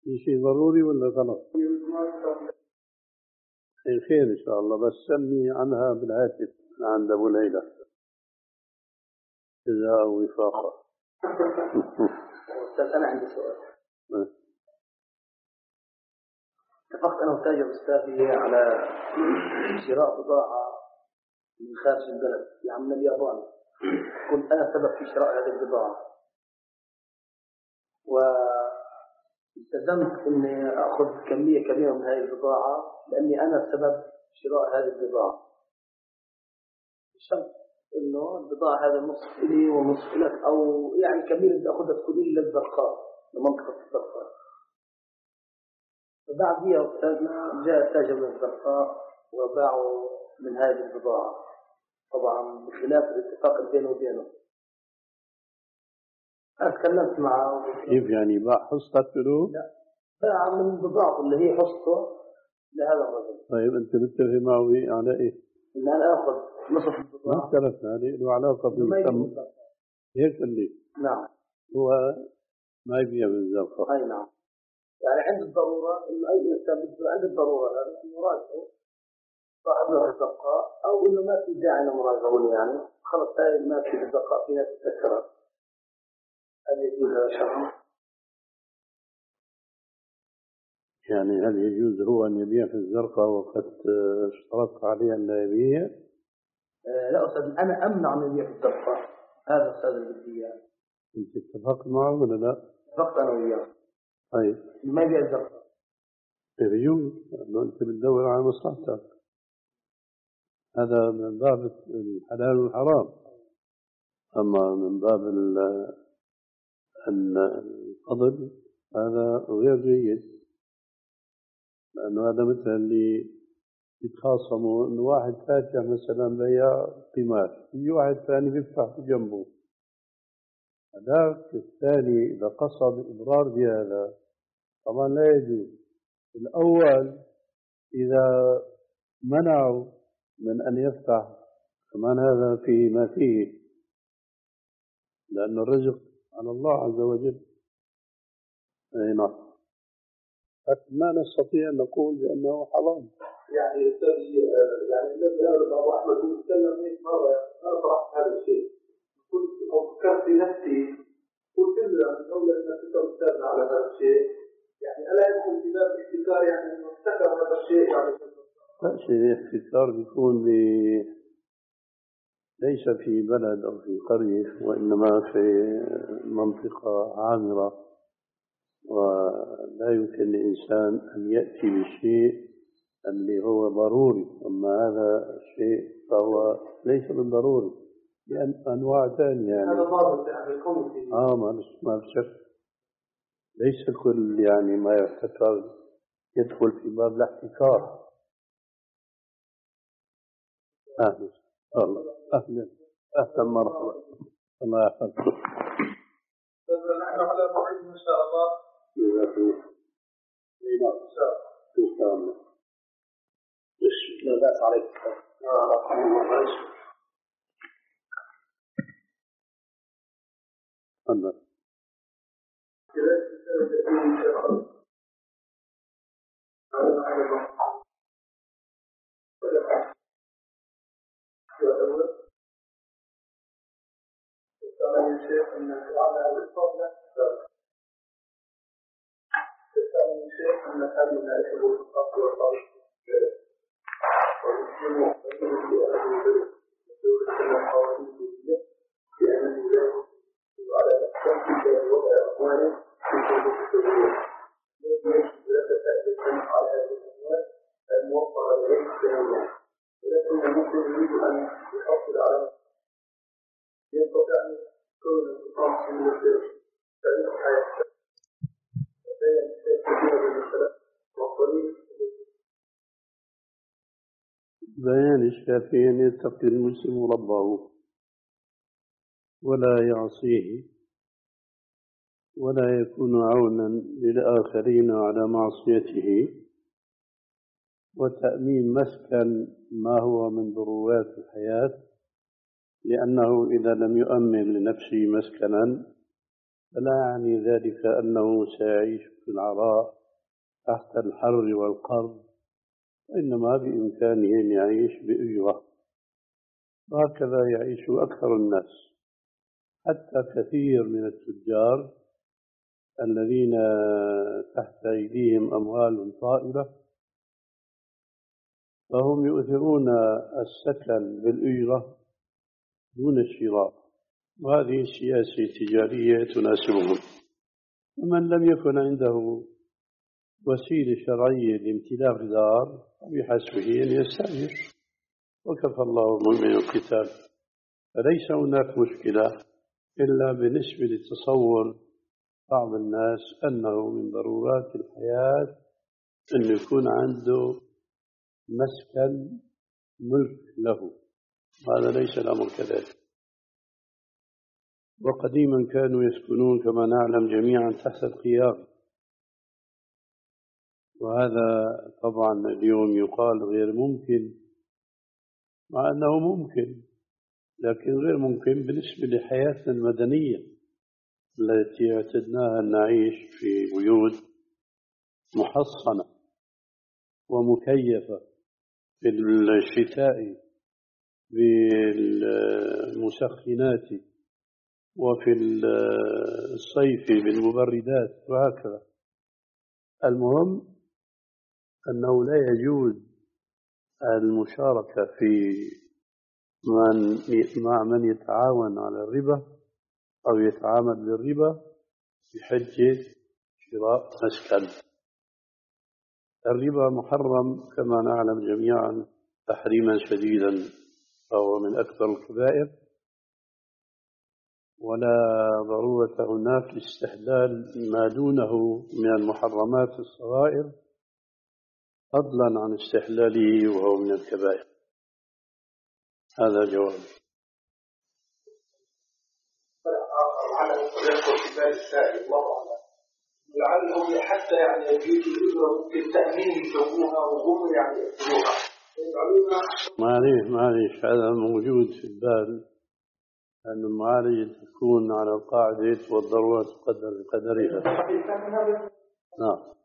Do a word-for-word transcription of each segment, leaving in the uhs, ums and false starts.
في شيء ضروري ولا غلط؟ خير إن شاء الله، بس سمي عنها بالهاتف عند أبو ليلى جزاء وفاقة. أستاذ أنا عندي سؤال. اتفقت أنا وتاجر أستاذي على شراء بضاعة من خارج البلد، يعني من اليابان. كنت أنا سبب في شراء هذه البضاعة، والتزمت إني أخذ كمية كبيرة من هذه البضاعة لأني أنا سبب شراء هذه البضاعة، بشرط إنه البضاعة هذا نصف إلي ونصف لك، أو يعني كمية بدي أخذها تكون إلي للزرقاء لمنطقة الزرقاء. فبعد يا أستاذنا جاء تاجر من الزرقاء وباعوا من هذه البضاعة، طبعا بخلاف الاتفاق بينه وبينه. أنا تكلمت معه. كيف يعني باع حصة له؟ لا، باع من بضاعته اللي هي حصته لهذا الرجل. طيب أنت متفق معه على إيه؟ إن أنا آخذ نصف البضاعة. ما اختلفنا عليه، له علاقة بالثمن. هيك اللي نعم. هو ما يبيع بالزرقاء. أي نعم. يعني عند الضرورة إنه أي إنسان بده عند الضرورة هذا مراجعه صاحب له الزرقاء، أو إنه ما في داعي لمراجعه، يعني خلص هاي ما في الزرقاء في ناس تذكرها. هل يجوز هذا الشرع؟ يعني هل يجوز هو أن يبيع في الزرقاء وقد اشترط عليه أن لا يبيع؟ آه لا أستاذ، أنا أمنع من يبيع في الزرقاء. هذا أستاذ البدية. أنت اتفقت معه ولا لا؟ اتفقت أنا وياه. طيب ما يبيع الزرقاء. يجوز، لأنه أنت بتدور على مصلحتك. هذا من باب الحلال والحرام. أما من باب الفضل هذا غير جيد، لأنه هذا مثل اللي يتخاصموا إنه واحد فاتح مثلا بيع قمار، في واحد ثاني بيفتح جنبه، هذاك الثاني إذا قصد إضرار بهذا طبعا لا يجوز. الأول إذا منعوا من أن يفتح كمان هذا في ما فيه، لأن الرزق على الله عز وجل. أي نعم. لكن ما نستطيع أن نقول بأنه حرام. يعني يعني الذي أرد أبو أحمد يتكلم هيك مرة، أنا طرحت هذا الشيء، قلت أو فكرت في نفسي، قلت له من أول أن كنت أستاذنا على هذا الشيء، يعني ألا يكون في باب الاحتكار، يعني أنه احتكر هذا الشيء يعني. لا شيء احتكار بيكون ليس في بلد أو في قرية، وإنما في منطقة عامرة، ولا يمكن لإنسان أن يأتي بشيء اللي هو ضروري. أما هذا الشيء فهو ليس بالضروري، لأن أنواع ثانية يعني. هذا ضابط يعني الكوميتي. آه ما بشك، ليس كل يعني ما يحتكر يدخل في باب الاحتكار. أهلا الله، أهلا أهلا مرحبا، الله يحفظك. نحن على موعد إن شاء الله. إن شاء الله. لا بأس عليك. تفضل. الشيخ أن على الصوت تسأل الشيخ أن هل يناسب الخط والطريق ويسلم ويسلم بأهل السلام قوانين بأنه لا يجب على الأحكام في وضع أقواله في حدود السورية. يجب لا تتأكد على هذه الأموال الموفرة إليه سنويا، ولكن الممكن يريد أن يحصل على يستطيع أن يكون النظام في المسير تعيش حياته وبين كثير من المسألة والطريق. بيان الشافعي أن يتقي المسلم ربه ولا يعصيه ولا يكون عونا للآخرين على معصيته، وتأمين مسكن ما هو من ضرورات الحياة، لأنه إذا لم يؤمن لنفسه مسكنا فلا يعني ذلك أنه سيعيش في العراء تحت الحر والقر، وإنما بإمكانه أن يعيش بأجرة، وهكذا يعيش أكثر الناس. حتى كثير من التجار الذين تحت أيديهم أموال طائلة فهم يؤثرون السكن بالأجرة دون الشراء، وهذه السياسة التجارية تناسبهم. ومن لم يكن عنده وسيلة شرعية لامتلاك دار بحسبه أن يستأجر، وكفى الله المؤمن القتال. فليس هناك مشكلة إلا بالنسبة لتصور بعض الناس أنه من ضرورات الحياة أن يكون عنده مسكن ملك له. هذا ليس الأمر كذلك. وقديما كانوا يسكنون كما نعلم جميعا تحت الخيام، وهذا طبعا اليوم يقال غير ممكن، مع أنه ممكن، لكن غير ممكن بالنسبة لحياتنا المدنية التي اعتدناها أن نعيش في بيوت محصنة ومكيفة في الشتاء بالمسخنات وفي الصيف بالمبردات وهكذا. المهم أنه لا يجوز المشاركة في من مع من يتعاون على الربا أو يتعامل بالربا بحجة شراء مسكن. الربا محرم كما نعلم جميعا تحريما شديدا، فهو من أكبر الكبائر، ولا ضرورة هناك لاستحلال ما دونه من المحرمات الصغائر فضلا عن استحلاله وهو من الكبائر. هذا جواب. لعلهم حتى يعني يجوزوا ممكن تأمين يسووها وهم يعني يسووها. معليش معليش هذا موجود في البال، أن المعالجة تكون على القاعدة والضرورة تقدر بقدرها. نعم.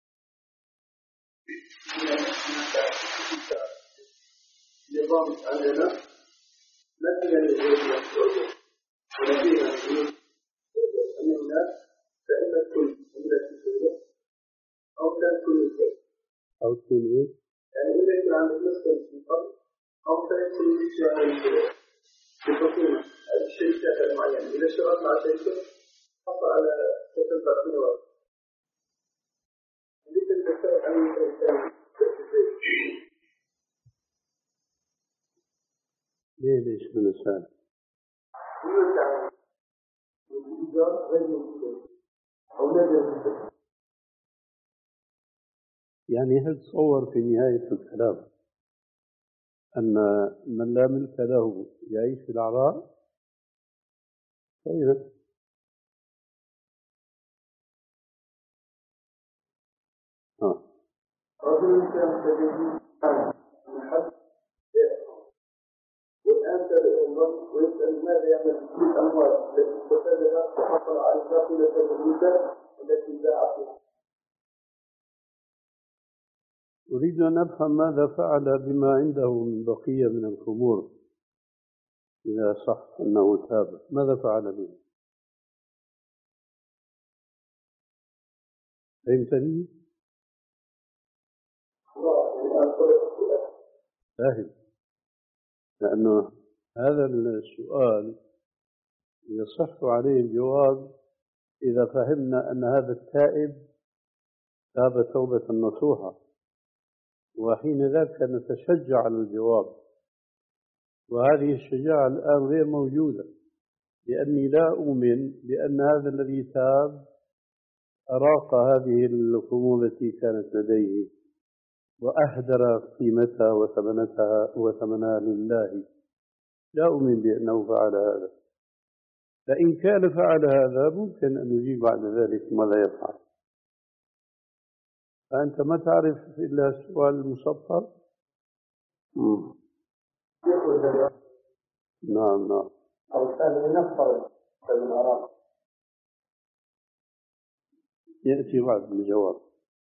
نظام عندنا لا تجد ولدينا أن الناس فإن كل من أو كان كل شيء أو تكون إيه؟ يعني إذا كان عندك مسكن في الأرض أو كان كل شيء بحكومة الشيء شيء معين. إذا اشتغلت مع شركة حصل على تسبع سنوات ليس الدكتور أن الإنسان ليه ليش من الإنسان؟ يعني هل تصور في نهاية الكلام أن من لا ملك له يعيش في العراء؟ طيب ها رجل كان تجد من حد والآن تدعو الله ويسأل ماذا يعمل في الأموال التي استفادها وحصل على الباقية الموجودة التي باعتها. أريد أن أفهم ماذا فعل بما عنده من بقية من الخمور، إذا صح أنه تاب ماذا فعل به؟ فهمتني؟ فاهم، لأنه هذا السؤال يصح عليه الجواب إذا فهمنا أن هذا التائب تاب توبة نصوحة، وحين ذاك نتشجع على الجواب. وهذه الشجاعة الآن غير موجودة، لأني لا أؤمن بأن هذا الذي تاب أراق هذه الخمور التي كانت لديه وأهدر قيمتها وثمنتها وثمنها لله. لا أؤمن بأنه فعل هذا، فإن كان فعل هذا ممكن أن يجيب بعد ذلك ماذا يفعل. فأنت ما تعرف إلا السؤال المسطر. نعم نعم. أو كان لنفر من أراق يأتي بعد الجواب.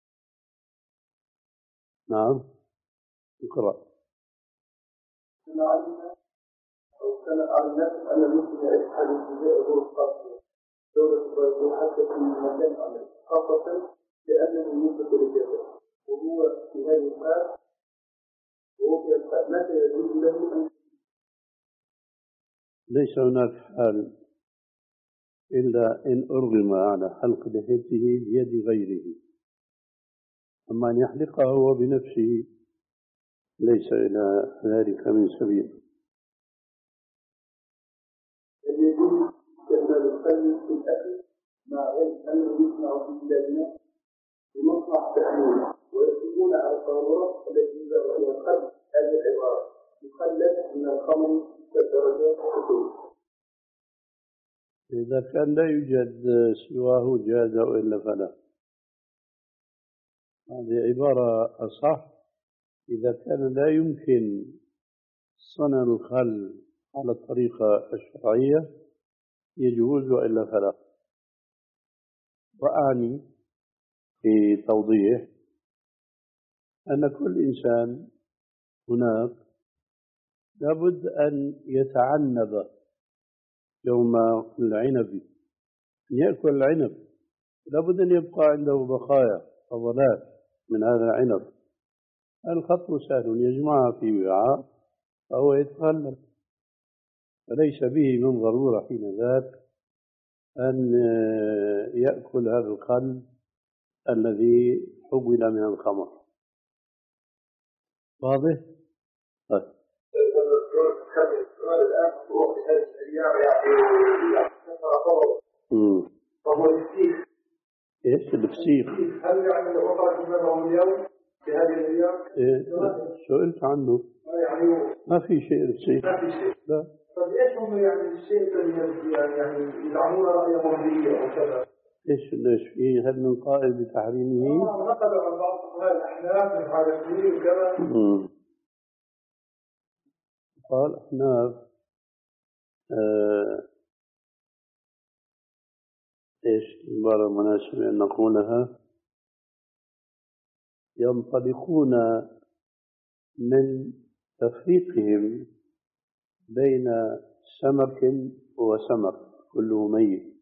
نعم اقرأ. كما علمنا أو كما علمنا أن المسلم يجحد ابتداء ظروف قصر دولة البرازيل حتى في مكان عمل خاصة لأنه يوجد للجزء وهو في هذه الحال وهو في الحال متى يجوز له أن ليس هناك حال إلا إن أرغم على حلق لحيته بيد غيره، أما أن يحلقها هو بنفسه ليس إلى ذلك من سبيل. يجوز استعمال الخل في الأكل مع علم أنه يصنع في بلادنا بمصنع تحليل ويكتبون على القارورة التي يوزع فيها الخل هذه العبارة: يخلد من الخمر كالدرجات الحكومية. إذا كان لا يوجد سواه جاز وإلا فلا. هذه عبارة أصح. إذا كان لا يمكن صنع الخل على الطريقة الشرعية يجوز وإلا فلا. وأعني في توضيح أن كل إنسان هناك لابد أن يتعنب يوم العنب، أن يأكل العنب لابد أن يبقى عنده بقايا فضلات من هذا العنب. الخط سهل يجمعها في وعاء فهو يتخلل، فليس به من ضرورة حين ذاك أن يأكل هذا الخل الذي حول من الخمر. واضح؟ طيب. فهو الفسيخ. ايش الفسيخ؟ هل يعني لو خرج منه اليوم في هذه الايام؟ إيه سئلت عنه. يعني ما في شيء الفسيخ. ما في شيء. لا. طيب ايش هم يعني الشيء الذي يعني يعني يدعمون رايهم به او كذا؟ ايش ليش فيه؟ هل من قائل بتحريمه؟ اه نقلوا عن بعض فقهاء الاحناف من هذا الشيء وكذا. قال احناف آه ايش عبارة مناسبة ان نقولها؟ ينطلقون من تفريقهم بين سمك وسمك كله ميت.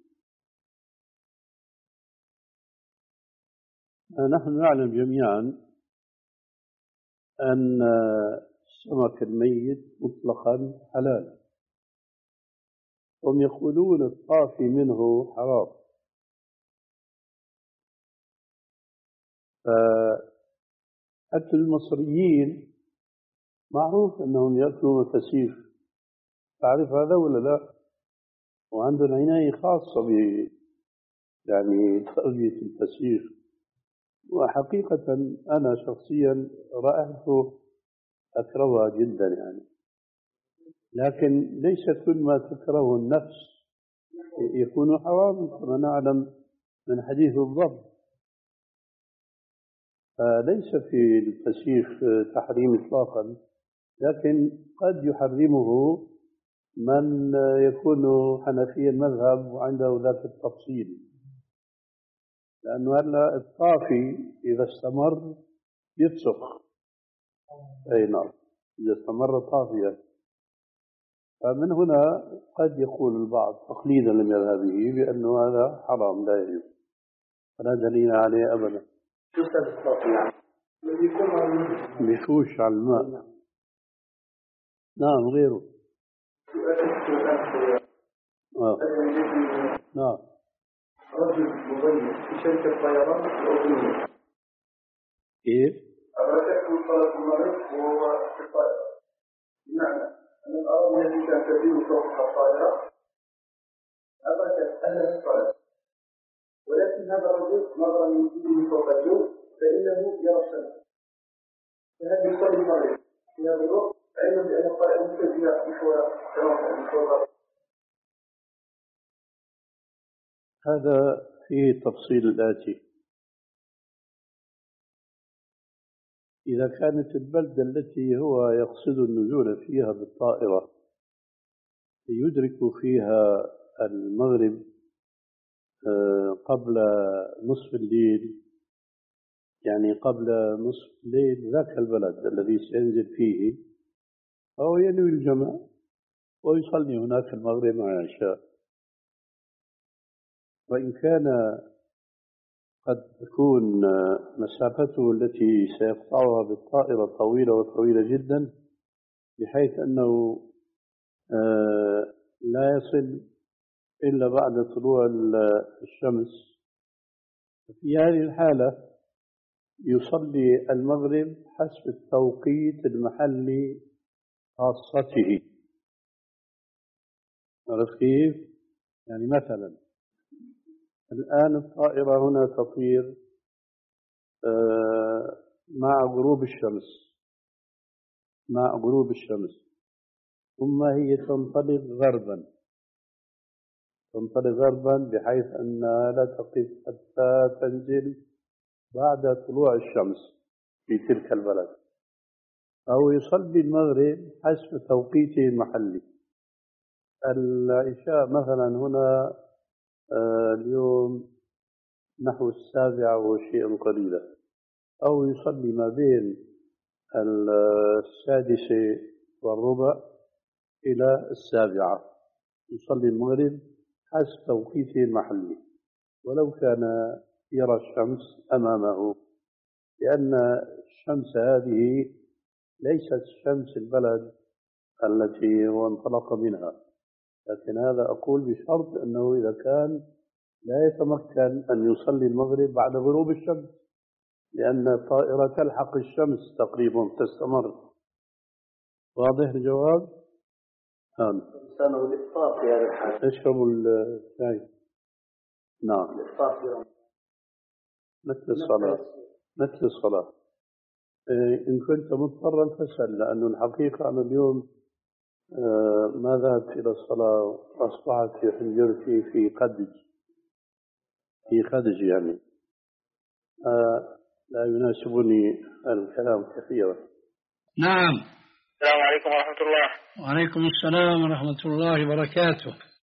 نحن نعلم جميعا أن السمك الميت مطلقا حلال، هم يقولون الطافي منه حرام. فأكل المصريين معروف أنهم يأكلون الفسيخ، تعرف هذا ولا لا؟ وعندهم عناية خاصة ب يعني تربية الفسيخ. وحقيقة أنا شخصيا رأيته أكرهها جدا يعني، لكن ليس كل ما تكره النفس يكون حراما كما نعلم من حديث الضب. فليس في الفسيخ تحريم إطلاقا، لكن قد يحرمه من يكون حنفي المذهب وعنده ذاك التفصيل، لأنه هلا الطافي إذا استمر يفسخ. أي نعم، إذا استمر طافيا. فمن هنا قد يقول البعض تقليدا لمذهبه بأنه هذا حرام لا يجوز، فلا دليل عليه أبدا. بيفوش على الماء. نعم غيره. آه. نعم. رجل مضيف في شركة طيران الأردنية. كيف؟ أدركته طلب المريض وهو في الطائرة، بمعنى أن الأرض التي كانت تدور فوقها الطائرة أدركت أهل الطائرة، ولكن هذا الرجل نظرا لوجوده فوق الجو فإنه يرى الشمس، فهذا يصلي المريض في هذا الوقت علما بأن الطائرة متجهة نحو الغرب. هذا فيه تفصيل الآتي: إذا كانت البلدة التي هو يقصد النزول فيها بالطائرة يدرك فيها المغرب قبل نصف الليل، يعني قبل نصف الليل ذاك البلد الذي سينزل فيه، فهو ينوي الجمع ويصلي هناك المغرب مع العشاء. وإن كان قد تكون مسافته التي سيقطعها بالطائرة طويلة وطويلة جدا، بحيث أنه لا يصل إلا بعد طلوع الشمس، في هذه الحالة يصلي المغرب حسب التوقيت المحلي خاصته. عرفت كيف؟ يعني مثلا الآن الطائرة هنا تطير مع غروب الشمس مع غروب الشمس ثم هي تنطلق غربا تنطلق غربا بحيث أنها لا تقف حتى تنزل بعد طلوع الشمس في تلك البلد، أو يصلي المغرب حسب توقيته المحلي. العشاء مثلا هنا اليوم نحو السابعة وشيء قليلا، أو يصلي ما بين السادسة والربع إلى السابعة، يصلي المغرب حسب توقيته المحلي ولو كان يرى الشمس أمامه، لأن الشمس هذه ليست شمس البلد التي هو انطلق منها. لكن هذا أقول بشرط أنه إذا كان لا يتمكن أن يصلي المغرب بعد غروب الشمس، لأن الطائرة تلحق الشمس تقريبا تستمر. واضح الجواب؟ نعم. سنة الإفطار في هذا الحال. اشربوا الشاي. نعم. الإفطار في مثل الصلاة مثل الصلاة إن كنت مضطرا فاسأل، لأن الحقيقة أنا اليوم ما ذهبت إلى الصلاة وأصبحت في حجرتي في قدج في خدج يعني لا يناسبني الكلام كثيرا. نعم. السلام عليكم ورحمة الله. وعليكم السلام ورحمة الله وبركاته.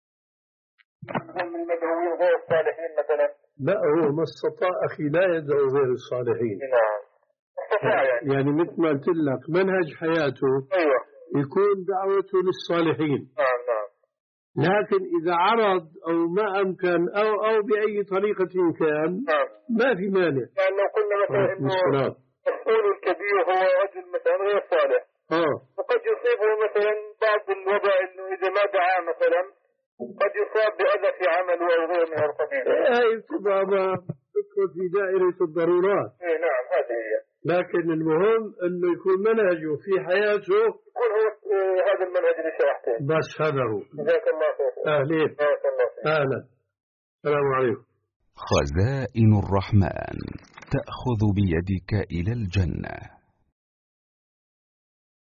من المدعوين غير الصالحين مثلا؟ لا، هو ما استطاع أخي لا يدعو غير الصالحين. نعم. استطاع يعني. يعني مثل ما قلت لك منهج حياته أيوة. يكون دعوته للصالحين. نعم نعم. لكن إذا عرض أو ما أمكن أو أو بأي طريقة كان نعم. ما في مانع. يعني لو قلنا مثلا إنه الرسول الكبير هو رجل مثلا غير صالح. آه. وقد يصيبه مثلا بعض الوضع إنه إذا ما دعا مثلا قد يصاب بأذى في عمله أو غير من القبيل. هاي تبقى تدخل في دائرة الضرورات. إيه نعم هذه هي. لكن المهم إنه يكون منهجه في حياته يكون هو آه هذا المنهج اللي شرحته. بس هذا هو. جزاك الله خير. أهلين. جزاك الله خير. أهلا. السلام عليكم. خزائن الرحمن تأخذ بيدك إلى الجنة.